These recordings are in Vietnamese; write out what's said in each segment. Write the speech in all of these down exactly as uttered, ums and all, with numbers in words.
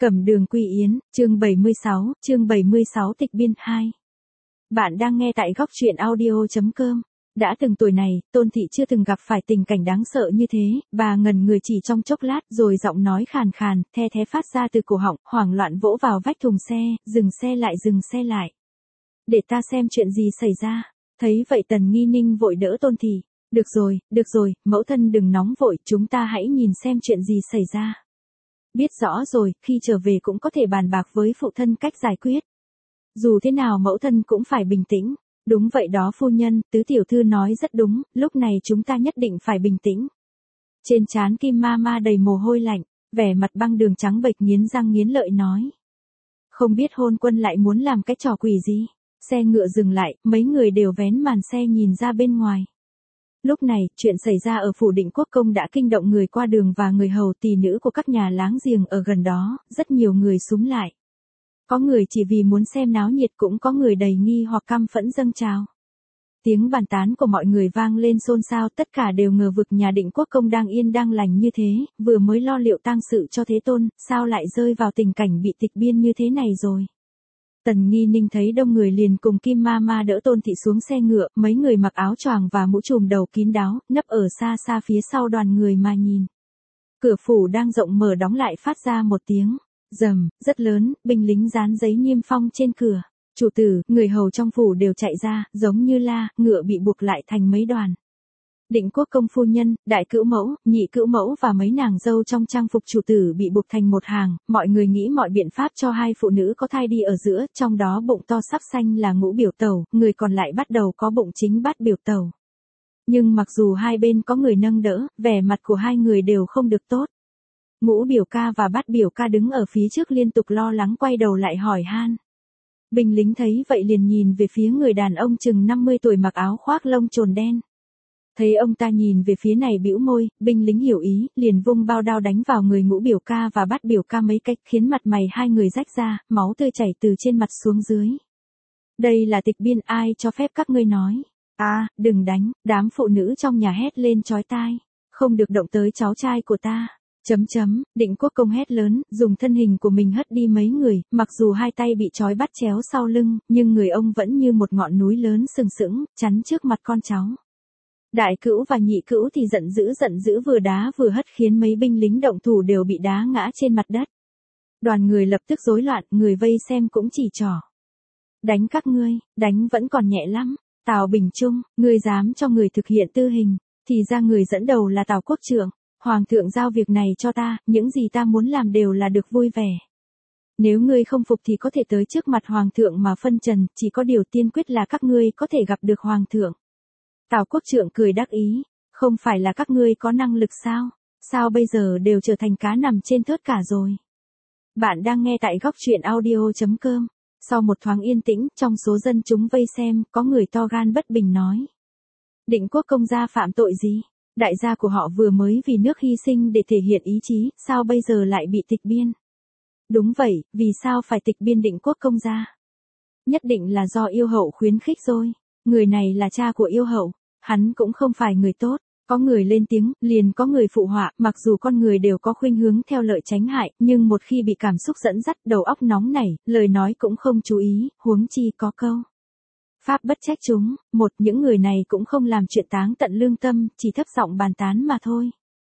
Cẩm Đường Quy Yến, chương bảy mươi sáu, chương bảy mươi sáu Tịch Biên hai. Bạn đang nghe tại góc truyện audio chấm com. Đã từng tuổi này, Tôn Thị chưa từng gặp phải tình cảnh đáng sợ như thế, bà ngẩn người chỉ trong chốc lát rồi giọng nói khàn khàn, the thé phát ra từ cổ họng, hoảng loạn vỗ vào vách thùng xe, dừng xe lại dừng xe lại. Để ta xem chuyện gì xảy ra. Thấy vậy Tần Nghi Ninh vội đỡ Tôn Thị. Được rồi, được rồi, mẫu thân đừng nóng vội, chúng ta hãy nhìn xem chuyện gì xảy ra. Biết rõ rồi, khi trở về cũng có thể bàn bạc với phụ thân cách giải quyết. Dù thế nào mẫu thân cũng phải bình tĩnh. Đúng vậy đó phu nhân, tứ tiểu thư nói rất đúng, lúc này chúng ta nhất định phải bình tĩnh. Trên trán Kim Ma Ma đầy mồ hôi lạnh, vẻ mặt băng đường trắng bệch nghiến răng nghiến lợi nói. Không biết hôn quân lại muốn làm cái trò quỷ gì. Xe ngựa dừng lại, mấy người đều vén màn xe nhìn ra bên ngoài. Lúc này, chuyện xảy ra ở phủ Định Quốc Công đã kinh động người qua đường và người hầu tỳ nữ của các nhà láng giềng ở gần đó, rất nhiều người xúm lại. Có người chỉ vì muốn xem náo nhiệt, cũng có người đầy nghi hoặc căm phẫn dâng trào. Tiếng bàn tán của mọi người vang lên xôn xao, tất cả đều ngờ vực nhà Định Quốc Công đang yên đang lành như thế, vừa mới lo liệu tang sự cho Thế Tôn, sao lại rơi vào tình cảnh bị tịch biên như thế này rồi. Tần Nghi Ninh thấy đông người liền cùng Kim Ma Ma đỡ Tôn Thị xuống xe ngựa, mấy người mặc áo choàng và mũ trùm đầu kín đáo, nấp ở xa xa phía sau đoàn người mà nhìn. Cửa phủ đang rộng mở đóng lại phát ra một tiếng rầm rất lớn, binh lính dán giấy niêm phong trên cửa. Chủ tử, người hầu trong phủ đều chạy ra, giống như la, ngựa bị buộc lại thành mấy đoàn. Định Quốc Công phu nhân, đại cữu mẫu, nhị cữu mẫu và mấy nàng dâu trong trang phục chủ tử bị buộc thành một hàng, mọi người nghĩ mọi biện pháp cho hai phụ nữ có thai đi ở giữa, trong đó bụng to sắp sanh là Ngũ Biểu Tẩu, người còn lại bắt đầu có bụng chính Bát Biểu Tẩu. Nhưng mặc dù hai bên có người nâng đỡ, vẻ mặt của hai người đều không được tốt. Ngũ Biểu ca và Bát Biểu ca đứng ở phía trước liên tục lo lắng quay đầu lại hỏi han. Binh lính thấy vậy liền nhìn về phía người đàn ông chừng năm mươi tuổi mặc áo khoác lông trồn đen. Thấy ông ta nhìn về phía này bĩu môi, binh lính hiểu ý, liền vung bao đao đánh vào người Ngũ Biểu ca và Bát Biểu ca mấy cách, khiến mặt mày hai người rách ra, máu tươi chảy từ trên mặt xuống dưới. Đây là tịch biên, ai cho phép các ngươi nói? À, đừng đánh, đám phụ nữ trong nhà hét lên chói tai. Không được động tới cháu trai của ta. Chấm chấm, Định Quốc Công hét lớn, dùng thân hình của mình hất đi mấy người, mặc dù hai tay bị trói bắt chéo sau lưng, nhưng người ông vẫn như một ngọn núi lớn sừng sững, chắn trước mặt con cháu. Đại cữu và nhị cữu thì giận dữ giận dữ vừa đá vừa hất khiến mấy binh lính động thủ đều bị đá ngã trên mặt đất. Đoàn người lập tức rối loạn, người vây xem cũng chỉ trỏ. Đánh các ngươi, đánh vẫn còn nhẹ lắm. Tào Bình Trung, ngươi dám cho người thực hiện tư hình, thì ra người dẫn đầu là Tào Quốc Trượng. Hoàng thượng giao việc này cho ta, những gì ta muốn làm đều là được vui vẻ. Nếu ngươi không phục thì có thể tới trước mặt Hoàng thượng mà phân trần, chỉ có điều tiên quyết là các ngươi có thể gặp được Hoàng thượng. Tào Quốc Trượng cười đắc ý, không phải là các ngươi có năng lực sao? Sao bây giờ đều trở thành cá nằm trên thớt cả rồi? Bạn đang nghe tại góc truyện audio chấm com. Sau một thoáng yên tĩnh, trong số dân chúng vây xem, có người to gan bất bình nói. Định Quốc Công gia phạm tội gì? Đại gia của họ vừa mới vì nước hy sinh để thể hiện ý chí, sao bây giờ lại bị tịch biên? Đúng vậy, vì sao phải tịch biên Định Quốc Công gia? Nhất định là do yêu hậu khuyến khích rồi. Người này là cha của yêu hậu, hắn cũng không phải người tốt. Có người lên tiếng, liền có người phụ họa, mặc dù con người đều có khuynh hướng theo lợi tránh hại, nhưng một khi bị cảm xúc dẫn dắt, đầu óc nóng nảy, lời nói cũng không chú ý, huống chi có câu. Pháp bất trách chúng, một, những người này cũng không làm chuyện táng tận lương tâm, chỉ thấp giọng bàn tán mà thôi.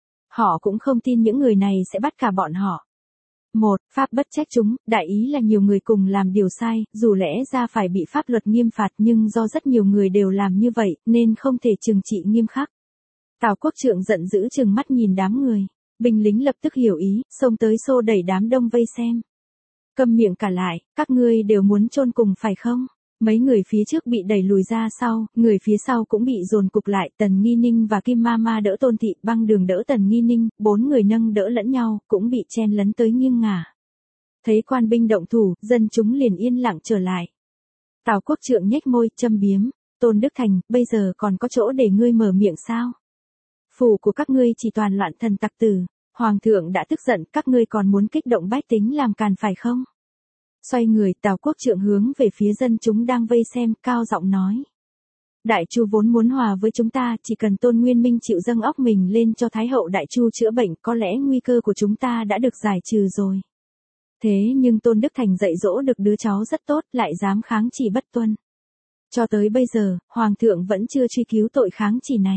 Họ cũng không tin những người này sẽ bắt cả bọn họ. Một, pháp bất trách chúng, đại ý là nhiều người cùng làm điều sai, dù lẽ ra phải bị pháp luật nghiêm phạt nhưng do rất nhiều người đều làm như vậy, nên không thể trừng trị nghiêm khắc. Tào Quốc Trượng giận dữ trừng mắt nhìn đám người, binh lính lập tức hiểu ý, xông tới xô đẩy đám đông vây xem. Câm miệng cả lại, các ngươi đều muốn chôn cùng phải không? Mấy người phía trước bị đẩy lùi ra sau, người phía sau cũng bị dồn cục lại, Tần Nghi Ninh và Kim Ma Ma đỡ Tôn Thị, băng đường đỡ Tần Nghi Ninh, bốn người nâng đỡ lẫn nhau, cũng bị chen lấn tới nghiêng ngả. Thấy quan binh động thủ, dân chúng liền yên lặng trở lại. Tào Quốc Trượng nhếch môi, châm biếm, Tôn Đức Thành, bây giờ còn có chỗ để ngươi mở miệng sao? Phủ của các ngươi chỉ toàn loạn thần tặc tử, Hoàng thượng đã tức giận, các ngươi còn muốn kích động bách tính làm càn phải không? Xoay người, Tào Quốc Trượng hướng về phía dân chúng đang vây xem, cao giọng nói. Đại Chu vốn muốn hòa với chúng ta, chỉ cần Tôn Nguyên Minh chịu dâng óc mình lên cho Thái hậu Đại Chu chữa bệnh, có lẽ nguy cơ của chúng ta đã được giải trừ rồi. Thế nhưng Tôn Đức Thành dạy dỗ được đứa cháu rất tốt, lại dám kháng chỉ bất tuân. Cho tới bây giờ, Hoàng thượng vẫn chưa truy cứu tội kháng chỉ này.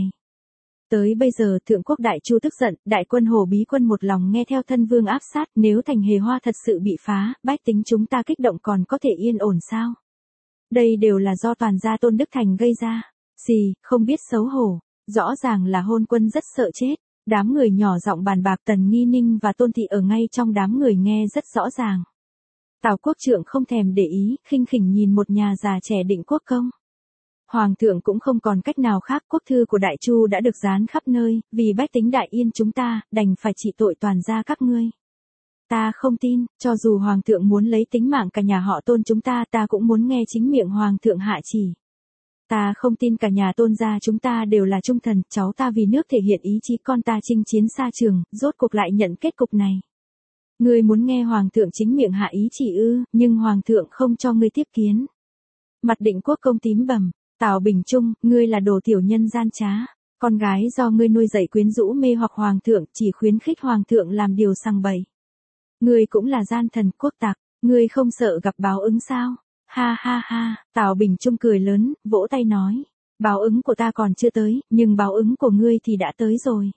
Tới bây giờ Thượng Quốc Đại Chu tức giận, đại quân Hồ Bí Quân một lòng nghe theo thân vương áp sát, nếu thành Hề Hoa thật sự bị phá, bách tính chúng ta kích động còn có thể yên ổn sao? Đây đều là do toàn gia Tôn Đức Thành gây ra. Gì, không biết xấu hổ, rõ ràng là hôn quân rất sợ chết. Đám người nhỏ giọng bàn bạc, Tần Nghi Ninh và Tôn Thị ở ngay trong đám người nghe rất rõ ràng. Tào Quốc Trượng không thèm để ý, khinh khỉnh nhìn một nhà già trẻ Định Quốc Công. Hoàng thượng cũng không còn cách nào khác, quốc thư của Đại Chu đã được dán khắp nơi, vì bách tính Đại Yên chúng ta, đành phải trị tội toàn gia các ngươi. Ta không tin, cho dù Hoàng thượng muốn lấy tính mạng cả nhà họ Tôn chúng ta, ta cũng muốn nghe chính miệng Hoàng thượng hạ chỉ. Ta không tin cả nhà Tôn gia chúng ta đều là trung thần, cháu ta vì nước thể hiện ý chí con ta chinh chiến xa trường, rốt cuộc lại nhận kết cục này. Ngươi muốn nghe Hoàng thượng chính miệng hạ ý chỉ ư, nhưng Hoàng thượng không cho ngươi tiếp kiến. Mặt Định Quốc Công tím bầm, Tào Bình Trung, ngươi là đồ tiểu nhân gian trá. Con gái do ngươi nuôi dạy quyến rũ mê hoặc Hoàng thượng, chỉ khuyến khích Hoàng thượng làm điều sằng bậy. Ngươi cũng là gian thần quốc tặc, ngươi không sợ gặp báo ứng sao? Ha ha ha, Tào Bình Trung cười lớn, vỗ tay nói. Báo ứng của ta còn chưa tới, nhưng báo ứng của ngươi thì đã tới rồi.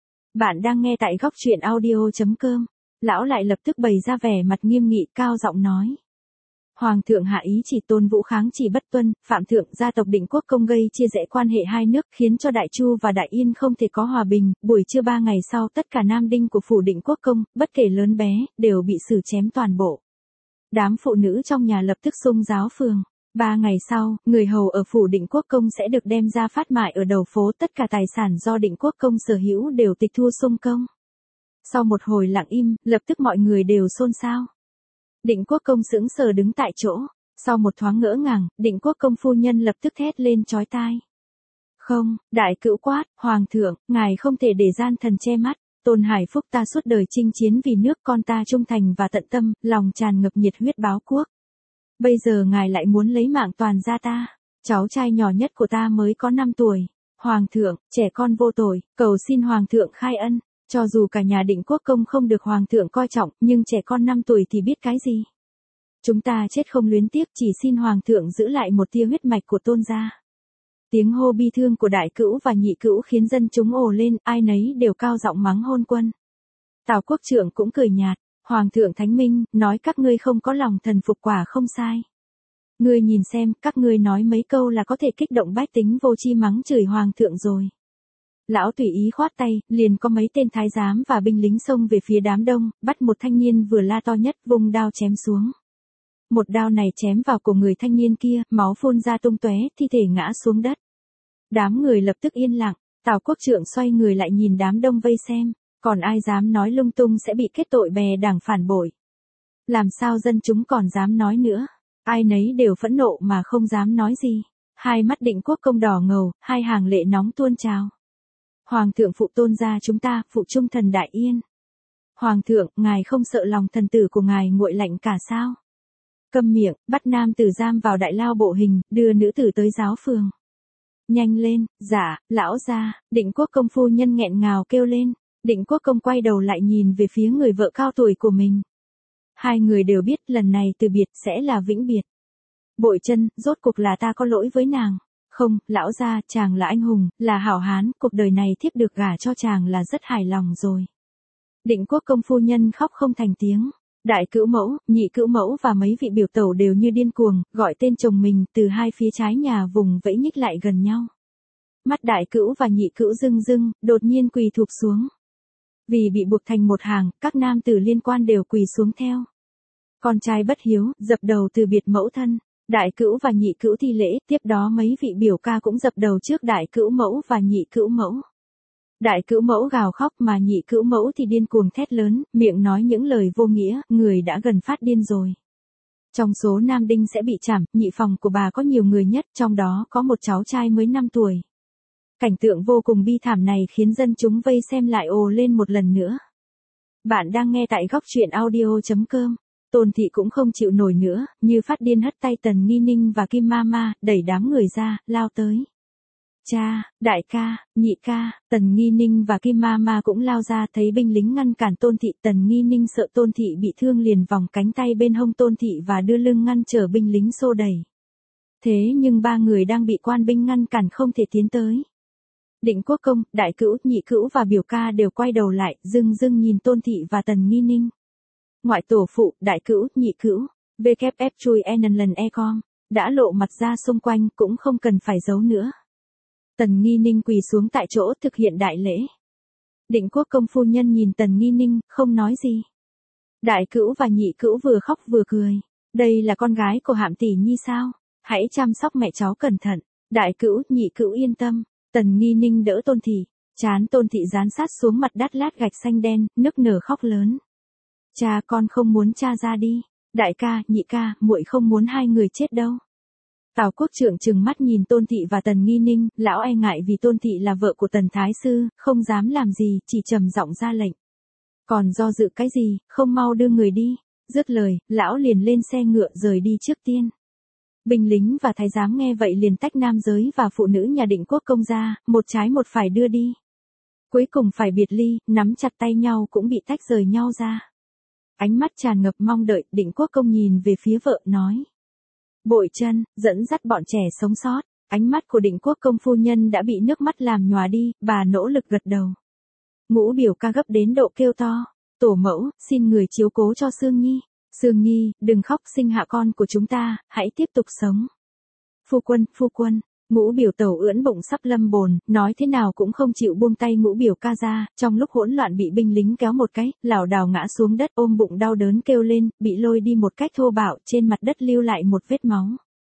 Bạn đang nghe tại góc truyện audio chấm com. Lão lại lập tức bày ra vẻ mặt nghiêm nghị, cao giọng nói. Hoàng thượng hạ ý chỉ, Tôn Vũ kháng chỉ bất tuân, phạm thượng gia tộc Định Quốc Công gây chia rẽ quan hệ hai nước, khiến cho Đại Chu và Đại Yên không thể có hòa bình. Buổi trưa ba ngày sau, tất cả nam đinh của phủ Định Quốc Công, bất kể lớn bé, đều bị xử chém toàn bộ. Đám phụ nữ trong nhà lập tức xung giáo phường. Ba ngày sau, người hầu ở phủ Định Quốc Công sẽ được đem ra phát mại ở đầu phố, tất cả tài sản do Định Quốc Công sở hữu đều tịch thu xung công. Sau một hồi lặng im, lập tức mọi người đều xôn xao. Định Quốc Công sững sờ đứng tại chỗ, sau một thoáng ngỡ ngàng, Định Quốc Công phu nhân lập tức thét lên chói tai. Không, đại cữu quát, Hoàng thượng, ngài không thể để gian thần che mắt. Tôn Hải Phúc ta suốt đời chinh chiến vì nước, con ta trung thành và tận tâm, lòng tràn ngập nhiệt huyết báo quốc. Bây giờ ngài lại muốn lấy mạng toàn gia ta, cháu trai nhỏ nhất của ta mới có năm tuổi. Hoàng thượng, trẻ con vô tội, cầu xin Hoàng thượng khai ân. Cho dù cả nhà Định Quốc Công không được Hoàng thượng coi trọng, nhưng trẻ con năm tuổi thì biết cái gì. Chúng ta chết không luyến tiếc, chỉ xin Hoàng thượng giữ lại một tia huyết mạch của Tôn gia. Tiếng hô bi thương của đại cữu và nhị cữu khiến dân chúng ồ lên, ai nấy đều cao giọng mắng hôn quân. Tào Quốc Trượng cũng cười nhạt, Hoàng thượng thánh minh, nói các ngươi không có lòng thần phục quả không sai. Ngươi nhìn xem, các ngươi nói mấy câu là có thể kích động bách tính vô chi mắng chửi Hoàng thượng rồi. Lão tùy ý khoát tay, liền có mấy tên thái giám và binh lính xông về phía đám đông, bắt một thanh niên vừa la to nhất, vung đao chém xuống. Một đao này chém vào cổ người thanh niên kia, máu phun ra tung tóe, thi thể ngã xuống đất. Đám người lập tức yên lặng, Tào Quốc Trượng xoay người lại nhìn đám đông vây xem, còn ai dám nói lung tung sẽ bị kết tội bè đảng phản bội. Làm sao dân chúng còn dám nói nữa, ai nấy đều phẫn nộ mà không dám nói gì. Hai mắt Định Quốc Công đỏ ngầu, hai hàng lệ nóng tuôn trào. Hoàng thượng phụ Tôn gia chúng ta, phụ trung thần Đại Yên. Hoàng thượng, ngài không sợ lòng thần tử của ngài nguội lạnh cả sao? Câm miệng, bắt nam tử giam vào đại lao bộ hình, đưa nữ tử tới giáo phường. Nhanh lên, dạ, lão gia, Định Quốc Công phu nhân nghẹn ngào kêu lên. Định Quốc Công quay đầu lại nhìn về phía người vợ cao tuổi của mình. Hai người đều biết lần này từ biệt sẽ là vĩnh biệt. Bội Chân, rốt cuộc là ta có lỗi với nàng. Không, lão gia, chàng là anh hùng, là hảo hán, cuộc đời này thiếp được gả cho chàng là rất hài lòng rồi. Định Quốc Công phu nhân khóc không thành tiếng. Đại cữu mẫu, nhị cữu mẫu và mấy vị biểu tẩu đều như điên cuồng, gọi tên chồng mình, từ hai phía trái nhà vùng vẫy nhích lại gần nhau. Mắt đại cữu và nhị cữu rưng rưng, đột nhiên quỳ thụp xuống. Vì bị buộc thành một hàng, các nam tử liên quan đều quỳ xuống theo. Con trai bất hiếu, dập đầu từ biệt mẫu thân. Đại cữu và nhị cữu thi lễ, tiếp đó mấy vị biểu ca cũng dập đầu trước đại cữu mẫu và nhị cữu mẫu. Đại cữu mẫu gào khóc mà nhị cữu mẫu thì điên cuồng thét lớn, miệng nói những lời vô nghĩa, người đã gần phát điên rồi. Trong số nam đinh sẽ bị trảm, nhị phòng của bà có nhiều người nhất, trong đó có một cháu trai mới năm tuổi. Cảnh tượng vô cùng bi thảm này khiến dân chúng vây xem lại ồ lên một lần nữa. Bạn đang nghe tại góc truyện audio chấm com. Tôn Thị cũng không chịu nổi nữa, như phát điên hất tay Tần Nghi Ninh và Kim Mama, đẩy đám người ra, lao tới. Cha, đại ca, nhị ca, Tần Nghi Ninh và Kim Mama cũng lao ra thấy binh lính ngăn cản Tôn Thị. Tần Nghi Ninh sợ Tôn Thị bị thương liền vòng cánh tay bên hông Tôn Thị và đưa lưng ngăn trở binh lính xô đẩy. Thế nhưng ba người đang bị quan binh ngăn cản không thể tiến tới. Định Quốc Công, đại cữu, nhị cữu và biểu ca đều quay đầu lại, dưng dưng nhìn Tôn Thị và Tần Nghi Ninh. Ngoại tổ phụ, đại cữu, nhị cữu, vê kép ép chui en lần e com, đã lộ mặt ra xung quanh cũng không cần phải giấu nữa. Tần Nghi Ninh quỳ xuống tại chỗ thực hiện đại lễ. Định Quốc Công phu nhân nhìn Tần Nghi Ninh, không nói gì. Đại cữu và nhị cữu vừa khóc vừa cười. Đây là con gái của Hạm tỷ nhi sao? Hãy chăm sóc mẹ cháu cẩn thận. Đại cữu, nhị cữu yên tâm. Tần Nghi Ninh đỡ Tôn Thị. Trán Tôn Thị dán sát xuống mặt đắt lát gạch xanh đen, nức nở khóc lớn. Cha, con không muốn cha ra đi. Đại ca, nhị ca, muội không muốn hai người chết đâu. Tào Quốc Trượng trừng mắt nhìn Tôn Thị và Tần Nghi Ninh, lão e ngại vì Tôn Thị là vợ của Tần Thái Sư, không dám làm gì, chỉ trầm giọng ra lệnh. Còn do dự cái gì, không mau đưa người đi. Dứt lời, lão liền lên xe ngựa rời đi trước tiên. Binh lính và thái giám nghe vậy liền tách nam giới và phụ nữ nhà Định Quốc Công ra, một trái một phải đưa đi. Cuối cùng phải biệt ly, nắm chặt tay nhau cũng bị tách rời nhau ra. Ánh mắt tràn ngập mong đợi, Định Quốc Công nhìn về phía vợ nói. Bội chân, dẫn dắt bọn trẻ sống sót. Ánh mắt của Định Quốc Công phu nhân đã bị nước mắt làm nhòa đi, bà nỗ lực gật đầu. Ngũ biểu ca gấp đến độ kêu to. Tổ mẫu, xin người chiếu cố cho Sương Nhi. Sương Nhi, đừng khóc, sinh hạ con của chúng ta, hãy tiếp tục sống. Phu quân, phu quân. Ngũ biểu tẩu ưỡn bụng sắp lâm bồn, nói thế nào cũng không chịu buông tay ngũ biểu ca ra, trong lúc hỗn loạn bị binh lính kéo một cái, lảo đảo ngã xuống đất ôm bụng đau đớn kêu lên, bị lôi đi một cách thô bạo, trên mặt đất lưu lại một vết máu.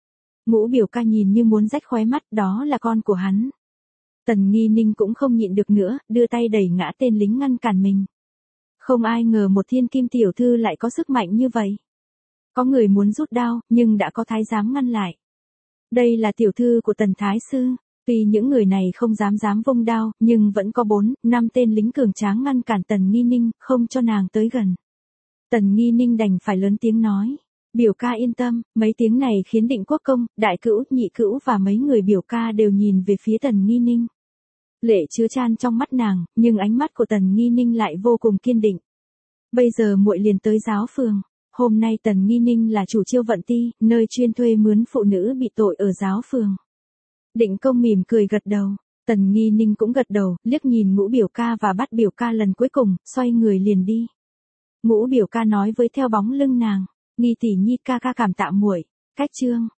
Ngũ biểu ca nhìn như muốn rách khóe mắt, đó là con của hắn. Tần Nghi Ninh cũng không nhịn được nữa, đưa tay đẩy ngã tên lính ngăn cản mình. Không ai ngờ một thiên kim tiểu thư lại có sức mạnh như vậy. Có người muốn rút đao, nhưng đã có thái giám ngăn lại. Đây là tiểu thư của Tần Thái Sư. Tuy những người này không dám dám vung đao, nhưng vẫn có bốn, năm tên lính cường tráng ngăn cản Tần Nghi Ninh, không cho nàng tới gần. Tần Nghi Ninh đành phải lớn tiếng nói. Biểu ca yên tâm, mấy tiếng này khiến Định Quốc Công, đại cữu, nhị cữu và mấy người biểu ca đều nhìn về phía Tần Nghi Ninh. Lệ chứa chan trong mắt nàng, nhưng ánh mắt của Tần Nghi Ninh lại vô cùng kiên định. Bây giờ muội liền tới giáo phường. Hôm nay Tần Nghi Ninh là chủ Chiêu Vận Ti, nơi chuyên thuê mướn phụ nữ bị tội ở giáo phường. Định Công mỉm cười gật đầu. Tần Nghi Ninh cũng gật đầu, liếc nhìn ngũ biểu ca và bắt biểu ca lần cuối cùng, xoay người liền đi. Ngũ biểu ca nói với theo bóng lưng nàng. Nghi tỷ nhi ca ca cảm tạ muội. Cách chương.